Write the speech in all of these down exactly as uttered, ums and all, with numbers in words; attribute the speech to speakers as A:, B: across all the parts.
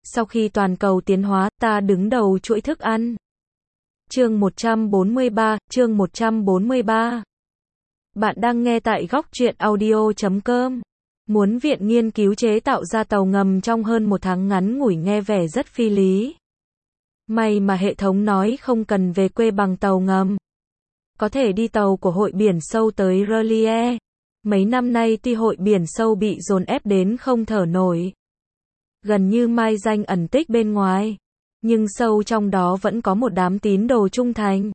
A: sau khi toàn cầu tiến hóa, ta đứng đầu chuỗi thức ăn. Chương một trăm bốn mươi ba, chương một trăm bốn mươi ba. Bạn đang nghe tại góc truyện audio chấm com. Muốn viện nghiên cứu chế tạo ra tàu ngầm trong hơn một tháng ngắn ngủi nghe vẻ rất phi lý. May mà hệ thống nói không cần về quê bằng tàu ngầm. Có thể đi tàu của hội biển sâu tới R'lyeh. Mấy năm nay tuy hội biển sâu bị dồn ép đến không thở nổi, gần như mai danh ẩn tích bên ngoài, nhưng sâu trong đó vẫn có một đám tín đồ trung thành.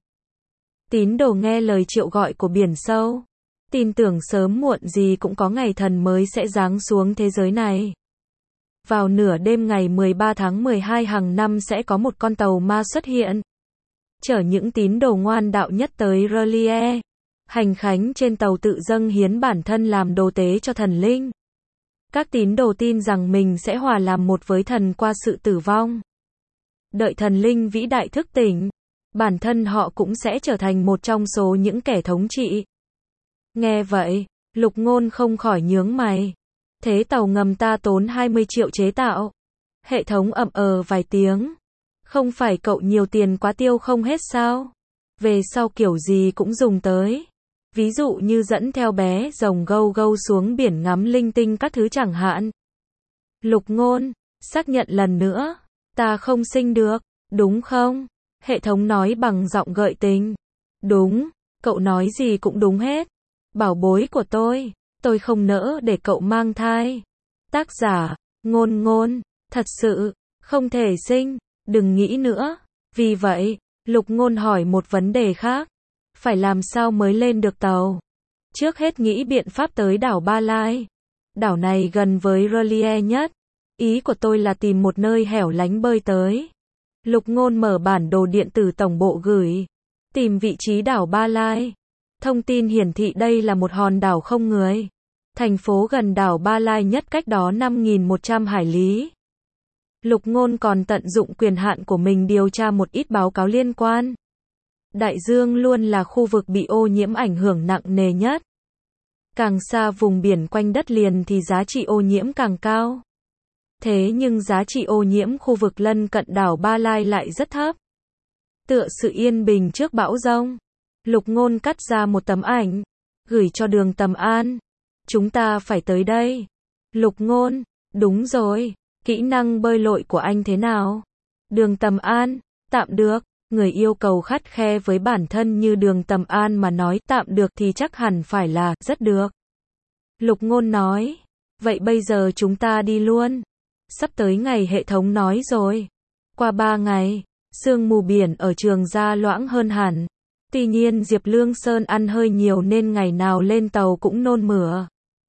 A: Tín đồ nghe lời triệu gọi của biển sâu, tin tưởng sớm muộn gì cũng có ngày thần mới sẽ giáng xuống thế giới này. Vào nửa đêm ngày mười ba tháng mười hai hàng năm sẽ có một con tàu ma xuất hiện, chở những tín đồ ngoan đạo nhất tới R'lyeh. Hành khánh trên tàu tự dâng hiến bản thân làm đồ tế cho thần linh. Các tín đồ tin rằng mình sẽ hòa làm một với thần qua sự tử vong. Đợi thần linh vĩ đại thức tỉnh, bản thân họ cũng sẽ trở thành một trong số những kẻ thống trị. Nghe vậy, Lục Ngôn không khỏi nhướng mày. Thế tàu ngầm ta tốn hai mươi triệu chế tạo. Hệ thống ậm ờ vài tiếng. Không phải cậu nhiều tiền quá tiêu không hết sao? Về sau kiểu gì cũng dùng tới. Ví dụ như dẫn theo bé rồng gâu gâu xuống biển ngắm linh tinh các thứ chẳng hạn. Lục Ngôn, xác nhận lần nữa. Ta không sinh được, đúng không? Hệ thống nói bằng giọng gợi tình. Đúng, cậu nói gì cũng đúng hết. Bảo bối của tôi, tôi không nỡ để cậu mang thai. Tác giả, Ngôn Ngôn, thật sự, không thể sinh, đừng nghĩ nữa. Vì vậy, Lục Ngôn hỏi một vấn đề khác. Phải làm sao mới lên được tàu? Trước hết nghĩ biện pháp tới đảo Ba Lai. Đảo này gần với R'lyeh nhất. Ý của tôi là tìm một nơi hẻo lánh bơi tới. Lục Ngôn mở bản đồ điện tử tổng bộ gửi. Tìm vị trí đảo Ba Lai. Thông tin hiển thị đây là một hòn đảo không người. Thành phố gần đảo Ba Lai nhất cách đó năm nghìn một trăm hải lý. Lục Ngôn còn tận dụng quyền hạn của mình điều tra một ít báo cáo liên quan. Đại dương luôn là khu vực bị ô nhiễm ảnh hưởng nặng nề nhất. Càng xa vùng biển quanh đất liền thì giá trị ô nhiễm càng cao. Thế nhưng giá trị ô nhiễm khu vực lân cận đảo Ba Lai lại rất thấp. Tựa sự yên bình trước bão giông. Lục Ngôn cắt ra một tấm ảnh, gửi cho Đường Tầm An. Chúng ta phải tới đây. Lục Ngôn, đúng rồi, kỹ năng bơi lội của anh thế nào? Đường Tầm An, tạm được. Người yêu cầu khắt khe với bản thân như Đường Tầm An mà nói tạm được thì chắc hẳn phải là rất được. Lục Ngôn nói, vậy bây giờ chúng ta đi luôn. Sắp tới ngày hệ thống nói rồi. Qua ba ngày, sương mù biển ở Trường Gia loãng hơn hẳn. Tuy nhiên Diệp Lương Sơn ăn hơi nhiều nên ngày nào lên tàu cũng nôn mửa.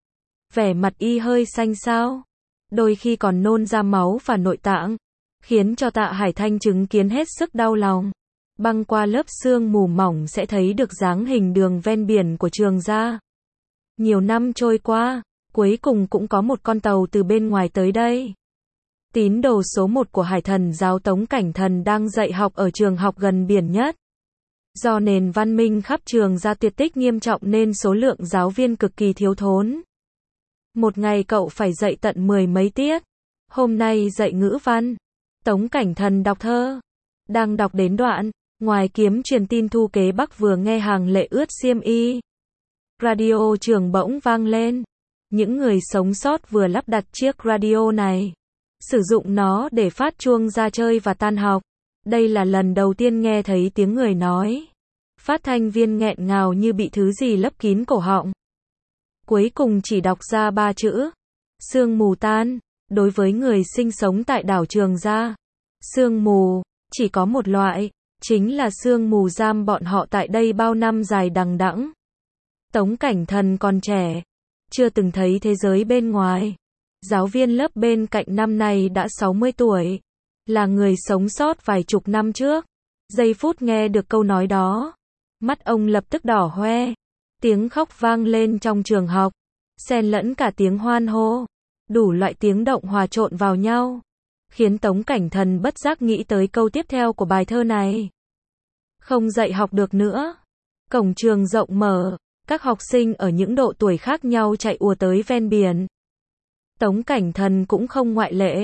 A: Vẻ mặt y hơi xanh xao. Đôi khi còn nôn ra máu và nội tạng. Khiến cho Tạ Hải Thanh chứng kiến hết sức đau lòng. Băng qua lớp sương mù mỏng sẽ thấy được dáng hình đường ven biển của Trường Gia. Nhiều năm trôi qua, cuối cùng cũng có một con tàu từ bên ngoài tới đây. Tín đồ số một của Hải Thần giáo Tống Cảnh Thần đang dạy học ở trường học gần biển nhất. Do nền văn minh khắp Trường Gia tuyệt tích nghiêm trọng nên số lượng giáo viên cực kỳ thiếu thốn. Một ngày cậu phải dạy tận mười mấy tiết. Hôm nay dạy ngữ văn. Tống Cảnh Thần đọc thơ. Đang đọc đến đoạn, ngoài kiếm truyền tin Thu Kế Bắc vừa nghe hàng lệ ướt xiêm y. Radio trường bỗng vang lên. Những người sống sót vừa lắp đặt chiếc radio này. Sử dụng nó để phát chuông ra chơi và tan học. Đây là lần đầu tiên nghe thấy tiếng người nói. Phát thanh viên nghẹn ngào như bị thứ gì lấp kín cổ họng. Cuối cùng chỉ đọc ra ba chữ. Sương mù tan. Đối với người sinh sống tại đảo Trường Gia, sương mù chỉ có một loại, chính là sương mù giam bọn họ tại đây bao năm dài đằng đẵng. Tống Cảnh Thần còn trẻ, chưa từng thấy thế giới bên ngoài. Giáo viên lớp bên cạnh năm nay đã sáu mươi tuổi, là người sống sót vài chục năm trước. Giây phút nghe được câu nói đó, mắt ông lập tức đỏ hoe. Tiếng khóc vang lên trong trường học, xen lẫn cả tiếng hoan hô. Đủ loại tiếng động hòa trộn vào nhau, khiến Tống Cảnh Thần bất giác nghĩ tới câu tiếp theo của bài thơ này. Không dạy học được nữa. Cổng trường rộng mở, các học sinh ở những độ tuổi khác nhau chạy ùa tới ven biển. Tống Cảnh Thần cũng không ngoại lệ.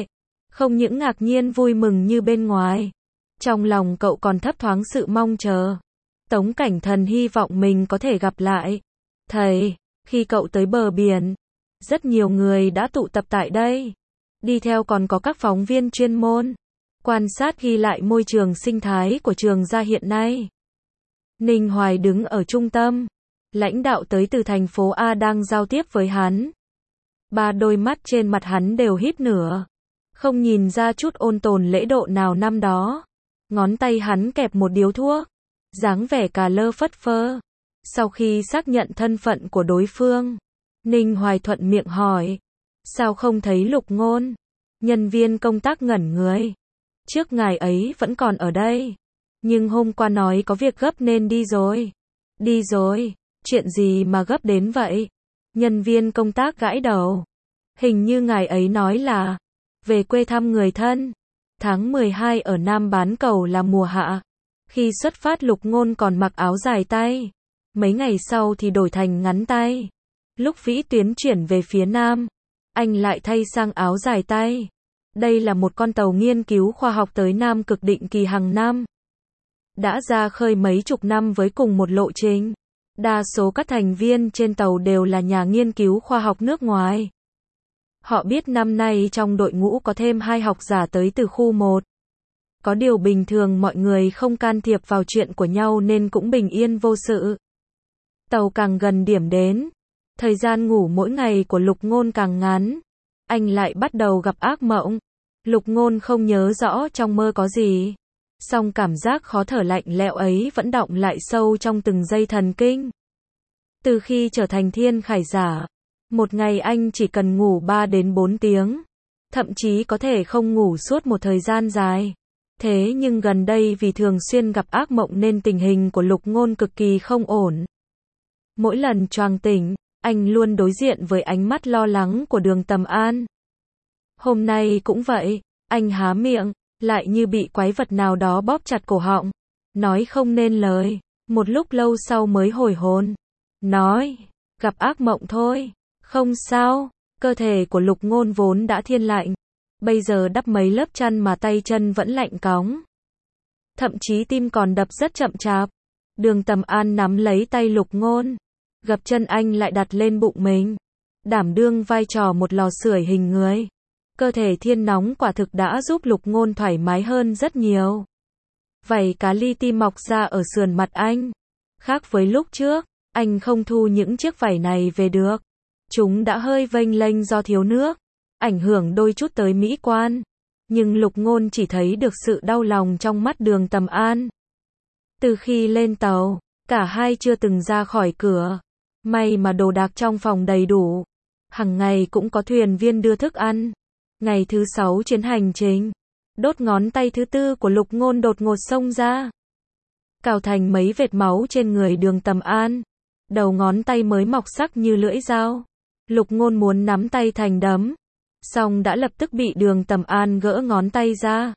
A: Không những ngạc nhiên vui mừng như bên ngoài, trong lòng cậu còn thấp thoáng sự mong chờ. Tống Cảnh Thần hy vọng mình có thể gặp lại thầy. Khi cậu tới bờ biển, rất nhiều người đã tụ tập tại đây. Đi theo còn có các phóng viên chuyên môn, quan sát ghi lại môi trường sinh thái của trường gia hiện nay. Ninh Hoài đứng ở trung tâm. Lãnh đạo tới từ thành phố A đang giao tiếp với hắn. Ba đôi mắt trên mặt hắn đều híp nửa. Không nhìn ra chút ôn tồn lễ độ nào năm đó. Ngón tay hắn kẹp một điếu thuốc. Dáng vẻ cà lơ phất phơ. Sau khi xác nhận thân phận của đối phương, Ninh Hoài thuận miệng hỏi. Sao không thấy Lục Ngôn? Nhân viên công tác ngẩn người. Trước ngài ấy vẫn còn ở đây. Nhưng hôm qua nói có việc gấp nên đi rồi. Đi rồi? Chuyện gì mà gấp đến vậy? Nhân viên công tác gãi đầu. Hình như ngài ấy nói là về quê thăm người thân. Tháng mười hai ở Nam Bán Cầu là mùa hạ. Khi xuất phát Lục Ngôn còn mặc áo dài tay. Mấy ngày sau thì đổi thành ngắn tay. Lúc vĩ tuyến chuyển về phía Nam, anh lại thay sang áo dài tay. Đây là một con tàu nghiên cứu khoa học tới Nam Cực định kỳ hàng năm. Đã ra khơi mấy chục năm với cùng một lộ trình. Đa số các thành viên trên tàu đều là nhà nghiên cứu khoa học nước ngoài. Họ biết năm nay trong đội ngũ có thêm hai học giả tới từ khu một. Có điều bình thường mọi người không can thiệp vào chuyện của nhau nên cũng bình yên vô sự. Tàu càng gần điểm đến, thời gian ngủ mỗi ngày của Lục Ngôn càng ngắn. Anh lại bắt đầu gặp ác mộng. Lục Ngôn không nhớ rõ trong mơ có gì. Song cảm giác khó thở lạnh lẽo ấy vẫn đọng lại sâu trong từng dây thần kinh. Từ khi trở thành thiên khải giả, một ngày anh chỉ cần ngủ ba đến bốn tiếng. Thậm chí có thể không ngủ suốt một thời gian dài. Thế nhưng gần đây vì thường xuyên gặp ác mộng nên tình hình của Lục Ngôn cực kỳ không ổn. Mỗi lần choàng tỉnh, anh luôn đối diện với ánh mắt lo lắng của Đường Tầm An. Hôm nay cũng vậy, anh há miệng, lại như bị quái vật nào đó bóp chặt cổ họng. Nói không nên lời, một lúc lâu sau mới hồi hồn. Nói, gặp ác mộng thôi, không sao, cơ thể của Lục Ngôn vốn đã thiên lạnh. Bây giờ đắp mấy lớp chăn mà tay chân vẫn lạnh cóng. Thậm chí tim còn đập rất chậm chạp. Đường Tầm An nắm lấy tay Lục Ngôn. Gập chân anh lại đặt lên bụng mình. Đảm đương vai trò một lò sưởi hình người. Cơ thể thiên nóng quả thực đã giúp Lục Ngôn thoải mái hơn rất nhiều. Vảy cá li ti mọc ra ở sườn mặt anh. Khác với lúc trước, anh không thu những chiếc vảy này về được. Chúng đã hơi vênh lênh do thiếu nước. Ảnh hưởng đôi chút tới mỹ quan. Nhưng Lục Ngôn chỉ thấy được sự đau lòng trong mắt Đường Tầm An. Từ khi lên tàu, cả hai chưa từng ra khỏi cửa. May mà đồ đạc trong phòng đầy đủ. Hằng ngày cũng có thuyền viên đưa thức ăn. Ngày thứ sáu chuyến hành trình, đốt ngón tay thứ tư của Lục Ngôn đột ngột xông ra. Cào thành mấy vệt máu trên người Đường Tầm An. Đầu ngón tay mới mọc sắc như lưỡi dao. Lục Ngôn muốn nắm tay thành đấm. Song đã lập tức bị Đường Tầm An gỡ ngón tay ra.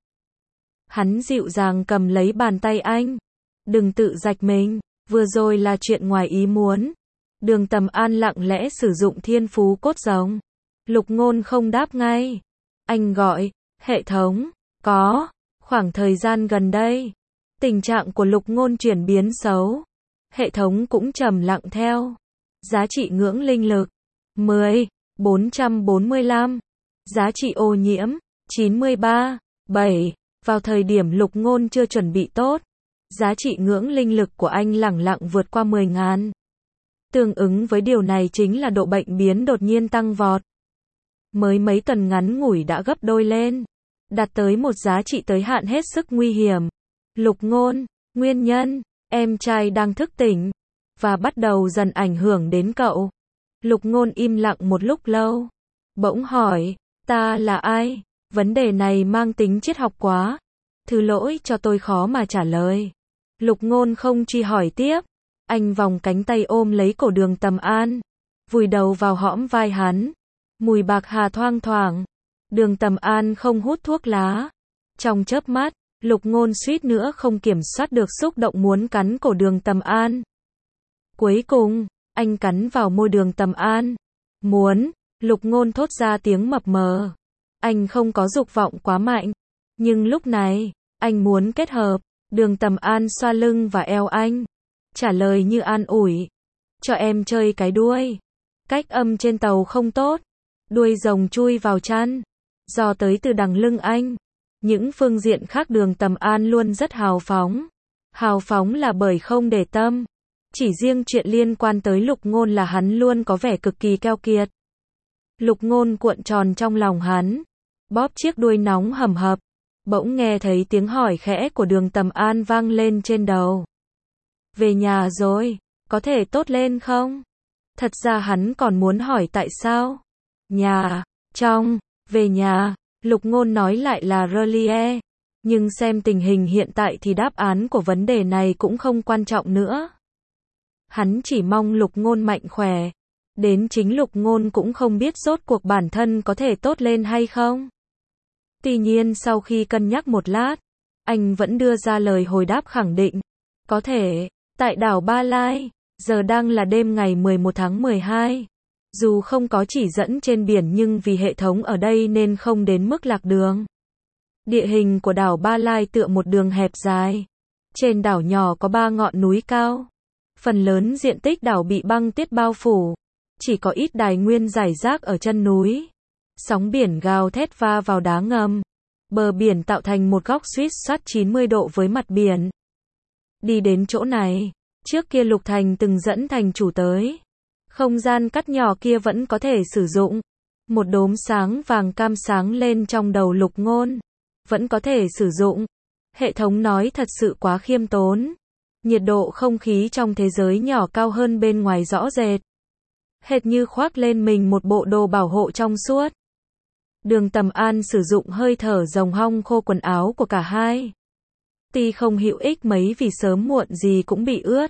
A: Hắn dịu dàng cầm lấy bàn tay anh. Đừng tự rạch mình, vừa rồi là chuyện ngoài ý muốn. Đường Tầm An lặng lẽ sử dụng thiên phú cốt rồng. Lục Ngôn không đáp ngay. Anh gọi, hệ thống, có, khoảng thời gian gần đây. Tình trạng của Lục Ngôn chuyển biến xấu. Hệ thống cũng trầm lặng theo. Giá trị ngưỡng linh lực, mười, bốn trăm bốn mươi lăm. Giá trị ô nhiễm, chín mươi ba, bảy. Vào thời điểm Lục Ngôn chưa chuẩn bị tốt, giá trị ngưỡng linh lực của anh lẳng lặng vượt qua mười ngàn. Tương ứng với điều này chính là độ bệnh biến đột nhiên tăng vọt. Mới mấy tuần ngắn ngủi đã gấp đôi lên, đạt tới một giá trị tới hạn hết sức nguy hiểm. Lục Ngôn, nguyên nhân, em trai đang thức tỉnh, và bắt đầu dần ảnh hưởng đến cậu. Lục Ngôn im lặng một lúc lâu, bỗng hỏi, ta là ai? Vấn đề này mang tính triết học quá. Thứ lỗi cho tôi khó mà trả lời. Lục Ngôn không truy hỏi tiếp. Anh vòng cánh tay ôm lấy cổ Đường Tầm An, vùi đầu vào hõm vai hắn. Mùi bạc hà thoang thoảng. Đường Tầm An không hút thuốc lá. Trong chớp mắt, Lục Ngôn suýt nữa không kiểm soát được xúc động muốn cắn cổ Đường Tầm An. Cuối cùng, anh cắn vào môi Đường Tầm An. Muốn, Lục Ngôn thốt ra tiếng mập mờ. Anh không có dục vọng quá mạnh. Nhưng lúc này, anh muốn kết hợp. Đường Tầm An xoa lưng và eo anh. Trả lời như an ủi. Cho em chơi cái đuôi. Cách âm trên tàu không tốt. Đuôi rồng chui vào chăn. Gió tới từ đằng lưng anh. Những phương diện khác Đường Tầm An luôn rất hào phóng. Hào phóng là bởi không để tâm. Chỉ riêng chuyện liên quan tới Lục Ngôn là hắn luôn có vẻ cực kỳ keo kiệt. Lục Ngôn cuộn tròn trong lòng hắn. Bóp chiếc đuôi nóng hầm hập. Bỗng nghe thấy tiếng hỏi khẽ của Đường Tầm An vang lên trên đầu. Về nhà rồi, có thể tốt lên không? Thật ra hắn còn muốn hỏi tại sao. Nhà, trong, về nhà, Lục Ngôn nói lại là Relie. Nhưng xem tình hình hiện tại thì đáp án của vấn đề này cũng không quan trọng nữa. Hắn chỉ mong Lục Ngôn mạnh khỏe. Đến chính Lục Ngôn cũng không biết rốt cuộc bản thân có thể tốt lên hay không. Tuy nhiên sau khi cân nhắc một lát, anh vẫn đưa ra lời hồi đáp khẳng định. Có thể, tại đảo Ba Lai, giờ đang là đêm ngày mười một tháng mười hai. Dù không có chỉ dẫn trên biển nhưng vì hệ thống ở đây nên không đến mức lạc đường. Địa hình của đảo Ba Lai tựa một đường hẹp dài. Trên đảo nhỏ có ba ngọn núi cao. Phần lớn diện tích đảo bị băng tuyết bao phủ. Chỉ có ít đài nguyên rải rác ở chân núi. Sóng biển gào thét va vào đá ngầm. Bờ biển tạo thành một góc suýt soát chín mươi độ với mặt biển. Đi đến chỗ này, trước kia Lục Thành từng dẫn thành chủ tới. Không gian cắt nhỏ kia vẫn có thể sử dụng. Một đốm sáng vàng cam sáng lên trong đầu Lục Ngôn. Vẫn có thể sử dụng. Hệ thống nói thật sự quá khiêm tốn. Nhiệt độ không khí trong thế giới nhỏ cao hơn bên ngoài rõ rệt. Hệt như khoác lên mình một bộ đồ bảo hộ trong suốt. Đường Tầm An sử dụng hơi thở rồng hong khô quần áo của cả hai. Tuy không hữu ích mấy vì sớm muộn gì cũng bị ướt.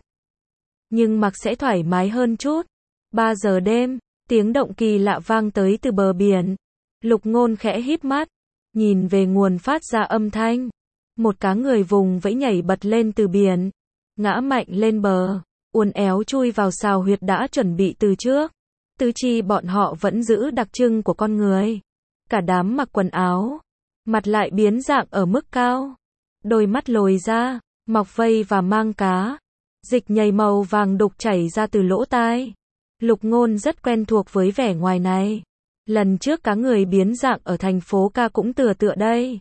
A: Nhưng mặc sẽ thoải mái hơn chút. ba giờ đêm, tiếng động kỳ lạ vang tới từ bờ biển. Lục Ngôn khẽ híp mắt, nhìn về nguồn phát ra âm thanh. Một cá người vùng vẫy nhảy bật lên từ biển, ngã mạnh lên bờ, uốn éo chui vào sào huyệt đã chuẩn bị từ trước. Tứ chi bọn họ vẫn giữ đặc trưng của con người. Cả đám mặc quần áo, mặt lại biến dạng ở mức cao. Đôi mắt lồi ra, mọc vây và mang cá. Dịch nhầy màu vàng đục chảy ra từ lỗ tai. Lục Ngôn rất quen thuộc với vẻ ngoài này. Lần trước cá người biến dạng ở thành phố Ca cũng tựa tựa đây.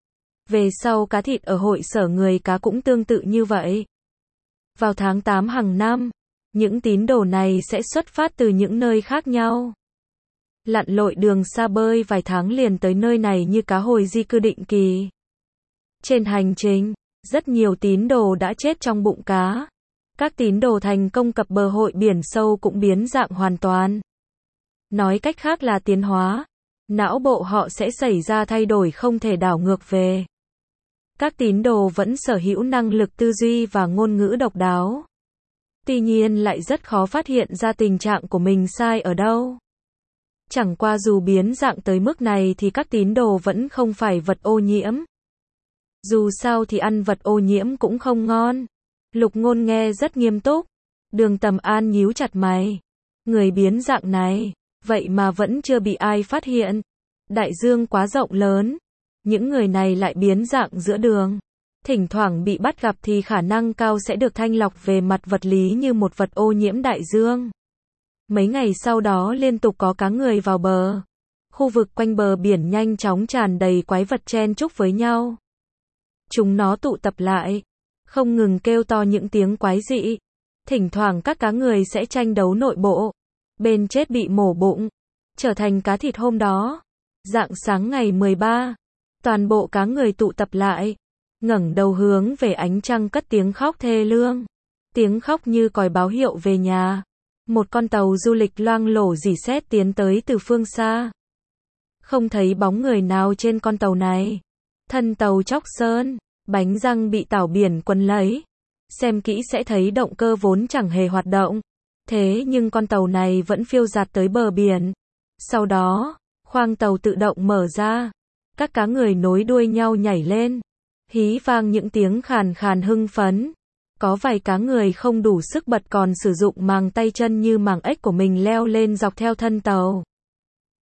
A: Về sau cá thịt ở hội sở người cá cũng tương tự như vậy. Vào tháng tám hàng năm, những tín đồ này sẽ xuất phát từ những nơi khác nhau. Lặn lội đường xa bơi vài tháng liền tới nơi này như cá hồi di cư định kỳ. Trên hành trình, rất nhiều tín đồ đã chết trong bụng cá. Các tín đồ thành công cập bờ hội biển sâu cũng biến dạng hoàn toàn. Nói cách khác là tiến hóa. Não bộ họ sẽ xảy ra thay đổi không thể đảo ngược về. Các tín đồ vẫn sở hữu năng lực tư duy và ngôn ngữ độc đáo. Tuy nhiên lại rất khó phát hiện ra tình trạng của mình sai ở đâu. Chẳng qua dù biến dạng tới mức này thì các tín đồ vẫn không phải vật ô nhiễm. Dù sao thì ăn vật ô nhiễm cũng không ngon. Lục Ngôn nghe rất nghiêm túc. Đường Tầm An nhíu chặt mày. Người biến dạng này, vậy mà vẫn chưa bị ai phát hiện. Đại dương quá rộng lớn. Những người này lại biến dạng giữa đường. Thỉnh thoảng bị bắt gặp thì khả năng cao sẽ được thanh lọc về mặt vật lý như một vật ô nhiễm đại dương. Mấy ngày sau đó liên tục có cá người vào bờ. Khu vực quanh bờ biển nhanh chóng tràn đầy quái vật chen chúc với nhau. Chúng nó tụ tập lại, không ngừng kêu to những tiếng quái dị. Thỉnh thoảng các cá người sẽ tranh đấu nội bộ. Bên chết bị mổ bụng, trở thành cá thịt hôm đó. Rạng sáng ngày mười ba, toàn bộ cá người tụ tập lại, ngẩng đầu hướng về ánh trăng cất tiếng khóc thê lương. Tiếng khóc như còi báo hiệu về nhà. Một con tàu du lịch loang lổ rỉ sét tiến tới từ phương xa. Không thấy bóng người nào trên con tàu này. Thân tàu chóc sơn, bánh răng bị tảo biển quấn lấy. Xem kỹ sẽ thấy động cơ vốn chẳng hề hoạt động. Thế nhưng con tàu này vẫn phiêu dạt tới bờ biển. Sau đó, khoang tàu tự động mở ra. Các cá người nối đuôi nhau nhảy lên. Hí vang những tiếng khàn khàn hưng phấn. Có vài cá người không đủ sức bật còn sử dụng màng tay chân như màng ếch của mình leo lên dọc theo thân tàu.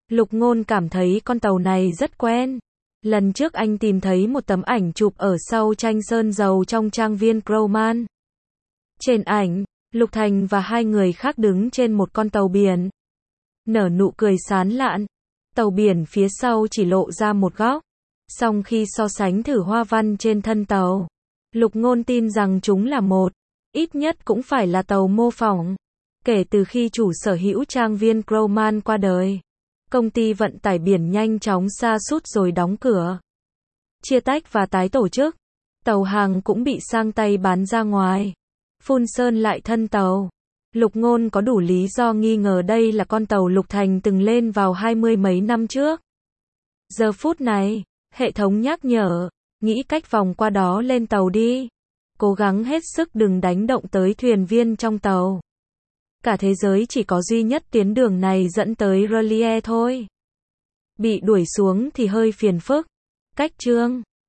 A: Lục Ngôn cảm thấy con tàu này rất quen. Lần trước anh tìm thấy một tấm ảnh chụp ở sau tranh sơn dầu trong trang viên Crowman. Trên ảnh, Lục Thành và hai người khác đứng trên một con tàu biển. Nở nụ cười sán lạn. Tàu biển phía sau chỉ lộ ra một góc. Song khi so sánh thử hoa văn trên thân tàu, Lục Ngôn tin rằng chúng là một, ít nhất cũng phải là tàu mô phỏng. Kể từ khi chủ sở hữu trang viên Crowman qua đời, công ty vận tải biển nhanh chóng sa sút rồi đóng cửa, chia tách và tái tổ chức. Tàu hàng cũng bị sang tay bán ra ngoài, phun sơn lại thân tàu. Lục Ngôn có đủ lý do nghi ngờ đây là con tàu Lục Thành từng lên vào hai mươi mấy năm trước. Giờ phút này, hệ thống nhắc nhở, nghĩ cách vòng qua đó lên tàu đi. Cố gắng hết sức đừng đánh động tới thuyền viên trong tàu. Cả thế giới chỉ có duy nhất tuyến đường này dẫn tới R'lyeh thôi. Bị đuổi xuống thì hơi phiền phức. Cách chương